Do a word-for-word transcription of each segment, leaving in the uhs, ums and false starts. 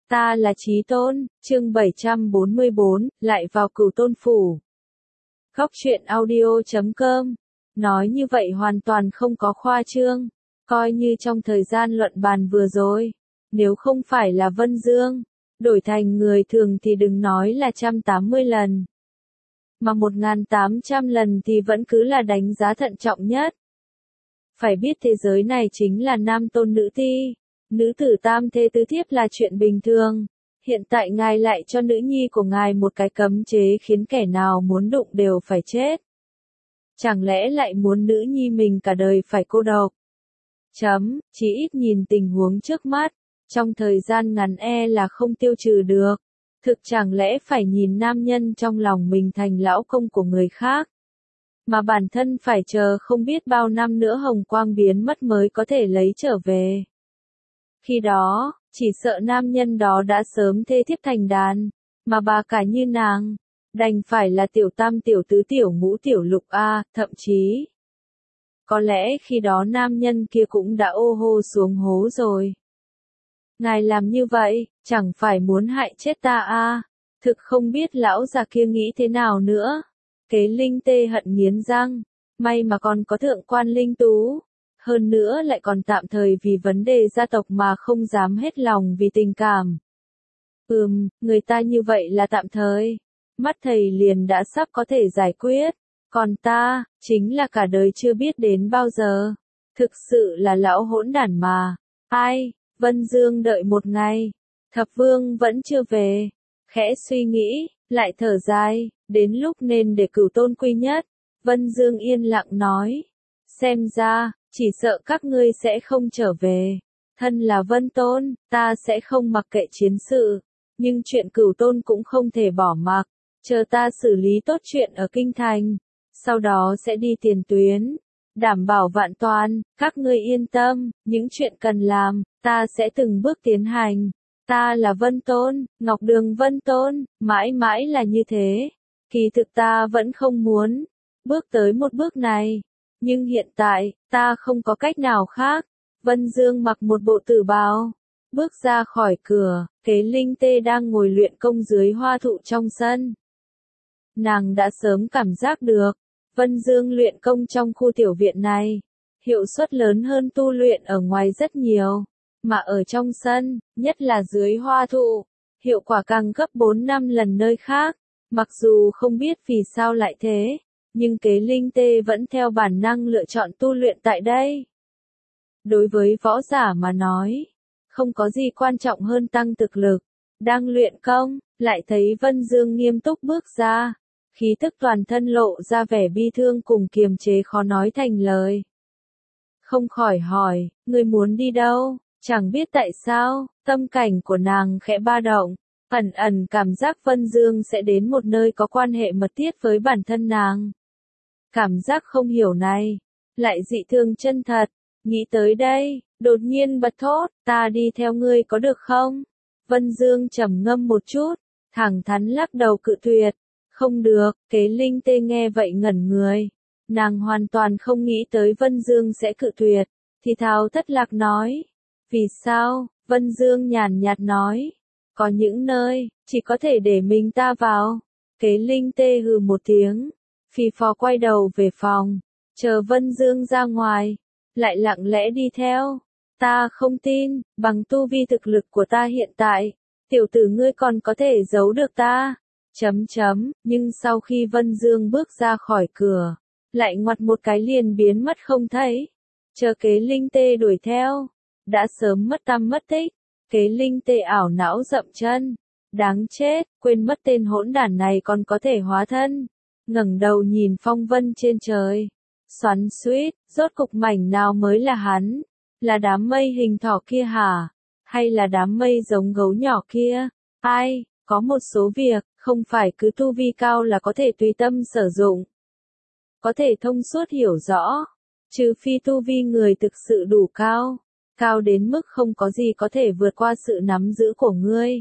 Ta là Chí Tôn, chương bảy trăm bốn mươi bốn, lại vào Cửu Tôn Phủ. Góc truyện audio chấm com. Nói như vậy hoàn toàn không có khoa trương. Coi như trong thời gian luận bàn vừa rồi, nếu không phải là Vân Dương, đổi thành người thường thì đừng nói là một trăm tám mươi lần. Mà một nghìn tám trăm lần thì vẫn cứ là đánh giá thận trọng nhất. Phải biết thế giới này chính là nam tôn nữ ti. Nữ tử tam thê tứ thiếp là chuyện bình thường. Hiện tại ngài lại cho nữ nhi của ngài một cái cấm chế khiến kẻ nào muốn đụng đều phải chết. Chẳng lẽ lại muốn nữ nhi mình cả đời phải cô độc? Chấm, chỉ ít nhìn tình huống trước mắt, trong thời gian ngắn e là không tiêu trừ được. Thực chẳng lẽ phải nhìn nam nhân trong lòng mình thành lão công của người khác, mà bản thân phải chờ không biết bao năm nữa hồng quang biến mất mới có thể lấy trở về. Khi đó, chỉ sợ nam nhân đó đã sớm thê thiếp thành đàn, mà bà cả như nàng, đành phải là tiểu tam tiểu tứ tiểu ngũ tiểu lục a, thậm chí. Có lẽ khi đó nam nhân kia cũng đã ô hô xuống hố rồi. Ngài làm như vậy, chẳng phải muốn hại chết ta a? Thực không biết lão già kia nghĩ thế nào nữa. Kế Linh tê hận nghiến răng, may mà còn có thượng quan Linh Tú. Hơn nữa lại còn tạm thời vì vấn đề gia tộc mà không dám hết lòng vì tình cảm. Ừm, người ta như vậy là tạm thời. Mắt thầy liền đã sắp có thể giải quyết. Còn ta, chính là cả đời chưa biết đến bao giờ. Thực sự là lão hỗn đản mà. Ai, Vân Dương đợi một ngày. Thập Vương vẫn chưa về. Khẽ suy nghĩ, lại thở dài, đến lúc nên để Cửu Tôn quy nhất. Vân Dương yên lặng nói. Xem ra, chỉ sợ các ngươi sẽ không trở về. Thân là Vân Tôn, ta sẽ không mặc kệ chiến sự. Nhưng chuyện Cửu Tôn cũng không thể bỏ mặc. Chờ ta xử lý tốt chuyện ở Kinh Thành. Sau đó sẽ đi tiền tuyến. Đảm bảo vạn toàn, các ngươi yên tâm, những chuyện cần làm, ta sẽ từng bước tiến hành. Ta là Vân Tôn, Ngọc Đường Vân Tôn, mãi mãi là như thế. Kỳ thực ta vẫn không muốn bước tới một bước này. Nhưng hiện tại, ta không có cách nào khác. Vân Dương mặc một bộ tử bào, bước ra khỏi cửa, Kế Linh tê đang ngồi luyện công dưới hoa thụ trong sân. Nàng đã sớm cảm giác được, Vân Dương luyện công trong khu tiểu viện này, hiệu suất lớn hơn tu luyện ở ngoài rất nhiều, mà ở trong sân, nhất là dưới hoa thụ, hiệu quả càng gấp bốn năm lần nơi khác. Mặc dù không biết vì sao lại thế, nhưng Kế Linh tê vẫn theo bản năng lựa chọn tu luyện tại đây. Đối với võ giả mà nói, không có gì quan trọng hơn tăng thực lực. Đang luyện công, lại thấy Vân Dương nghiêm túc bước ra, khí tức toàn thân lộ ra vẻ bi thương cùng kiềm chế khó nói thành lời. Không khỏi hỏi, ngươi muốn đi đâu? Chẳng biết tại sao, tâm cảnh của nàng khẽ ba động, ẩn ẩn cảm giác Vân Dương sẽ đến một nơi có quan hệ mật thiết với bản thân nàng. Cảm giác không hiểu này, lại dị thường chân thật, nghĩ tới đây, đột nhiên bật thốt, ta đi theo ngươi có được không? Vân Dương trầm ngâm một chút, thẳng thắn lắc đầu cự tuyệt, không được. Kế Linh tê nghe vậy ngẩn người, nàng hoàn toàn không nghĩ tới Vân Dương sẽ cự tuyệt, thì thào thất lạc nói, vì sao? Vân Dương nhàn nhạt nói, có những nơi, chỉ có thể để mình ta vào. Kế Linh tê hừ một tiếng, phì phò quay đầu về phòng, chờ Vân Dương ra ngoài, lại lặng lẽ đi theo. Ta không tin, bằng tu vi thực lực của ta hiện tại, tiểu tử ngươi còn có thể giấu được ta. Chấm chấm, nhưng sau khi Vân Dương bước ra khỏi cửa, lại ngoặt một cái liền biến mất không thấy. Chờ Kế Linh tê đuổi theo, đã sớm mất tăm mất tích. Kế Linh tê ảo não dậm chân, đáng chết, quên mất tên hỗn đản này còn có thể hóa thân. Ngẩng đầu nhìn phong vân trên trời, xoắn xuýt, rốt cục mảnh nào mới là hắn? Là đám mây hình thỏ kia hả? Hay là đám mây giống gấu nhỏ kia? Ai, có một số việc, không phải cứ tu vi cao là có thể tùy tâm sử dụng. Có thể thông suốt hiểu rõ, trừ phi tu vi người thực sự đủ cao, cao đến mức không có gì có thể vượt qua sự nắm giữ của ngươi.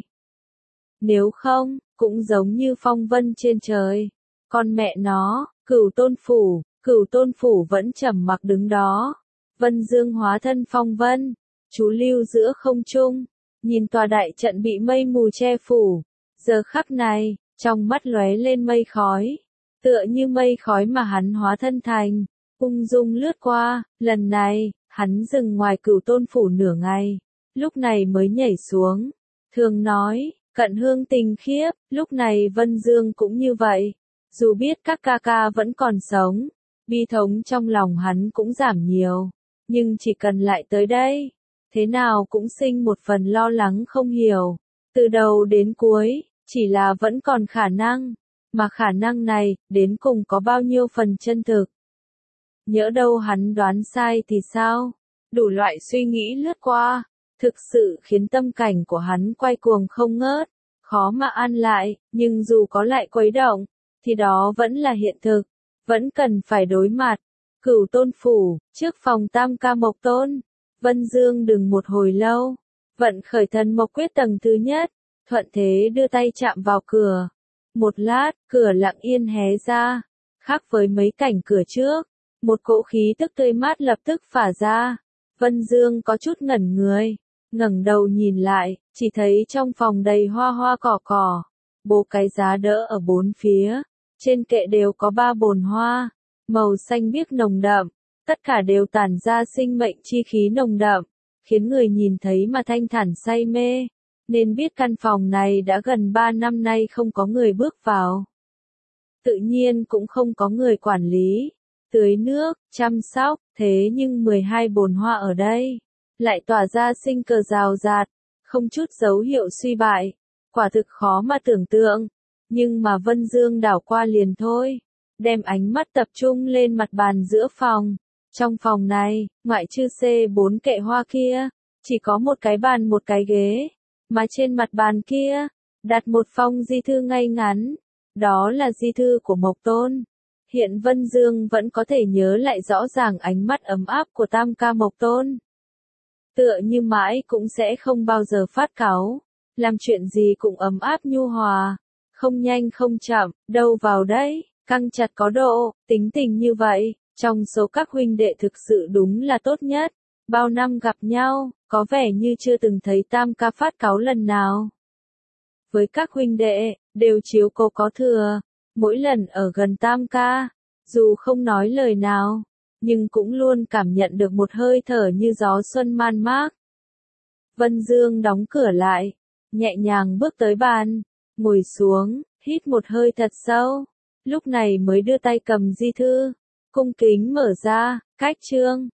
Nếu không, cũng giống như phong vân trên trời. Con mẹ nó, Cửu Tôn Phủ, Cửu Tôn Phủ vẫn trầm mặc đứng đó. Vân Dương hóa thân phong vân, chú lưu giữa không trung, nhìn tòa đại trận bị mây mù che phủ. Giờ khắc này, trong mắt lóe lên mây khói. Tựa như mây khói mà hắn hóa thân thành, ung dung lướt qua. Lần này, hắn dừng ngoài Cửu Tôn phủ nửa ngày, lúc này mới nhảy xuống. Thường nói, cận hương tình khiếp, lúc này Vân Dương cũng như vậy. Dù biết các ca ca vẫn còn sống, bi thống trong lòng hắn cũng giảm nhiều, nhưng chỉ cần lại tới đây, thế nào cũng sinh một phần lo lắng không hiểu. Từ đầu đến cuối, chỉ là vẫn còn khả năng, mà khả năng này, đến cùng có bao nhiêu phần chân thực. Nhỡ đâu hắn đoán sai thì sao? Đủ loại suy nghĩ lướt qua, thực sự khiến tâm cảnh của hắn quay cuồng không ngớt, khó mà an lại, nhưng dù có lại quấy động, thì đó vẫn là hiện thực, vẫn cần phải đối mặt. Cửu Tôn phủ, trước phòng Tam Ca Mộc Tôn, Vân Dương đừng một hồi lâu, vận khởi thần mộc quyết tầng thứ nhất, thuận thế đưa tay chạm vào cửa. Một lát, cửa lặng yên hé ra, khác với mấy cảnh cửa trước, một cỗ khí tức tươi mát lập tức phả ra. Vân Dương có chút ngẩn người, ngẩng đầu nhìn lại, chỉ thấy trong phòng đầy hoa hoa cỏ cỏ, bố cái giá đỡ ở bốn phía, trên kệ đều có ba bồn hoa, màu xanh biếc nồng đậm, tất cả đều tản ra sinh mệnh chi khí nồng đậm, khiến người nhìn thấy mà thanh thản say mê, nên biết căn phòng này đã gần ba năm nay không có người bước vào. Tự nhiên cũng không có người quản lý, tưới nước, chăm sóc, thế nhưng mười hai bồn hoa ở đây, lại tỏa ra sinh cơ rào rạt, không chút dấu hiệu suy bại, quả thực khó mà tưởng tượng. Nhưng mà Vân Dương đảo qua liền thôi, đem ánh mắt tập trung lên mặt bàn giữa phòng. Trong phòng này, ngoại trừ xê bốn kệ hoa kia, chỉ có một cái bàn một cái ghế, mà trên mặt bàn kia, đặt một phong di thư ngay ngắn, đó là di thư của Mộc Tôn. Hiện Vân Dương vẫn có thể nhớ lại rõ ràng ánh mắt ấm áp của Tam Ca Mộc Tôn. Tựa như mãi cũng sẽ không bao giờ phát cáu, làm chuyện gì cũng ấm áp nhu hòa, không nhanh không chậm, đâu vào đấy, căng chặt có độ, tính tình như vậy, trong số các huynh đệ thực sự đúng là tốt nhất. Bao năm gặp nhau, có vẻ như chưa từng thấy Tam Ca phát cáu lần nào. Với các huynh đệ, đều chiếu cố có thừa, mỗi lần ở gần Tam Ca, dù không nói lời nào, nhưng cũng luôn cảm nhận được một hơi thở như gió xuân man mác. Vân Dương đóng cửa lại, nhẹ nhàng bước tới bàn, ngồi xuống, hít một hơi thật sâu, lúc này mới đưa tay cầm di thư, cung kính mở ra, cách chương.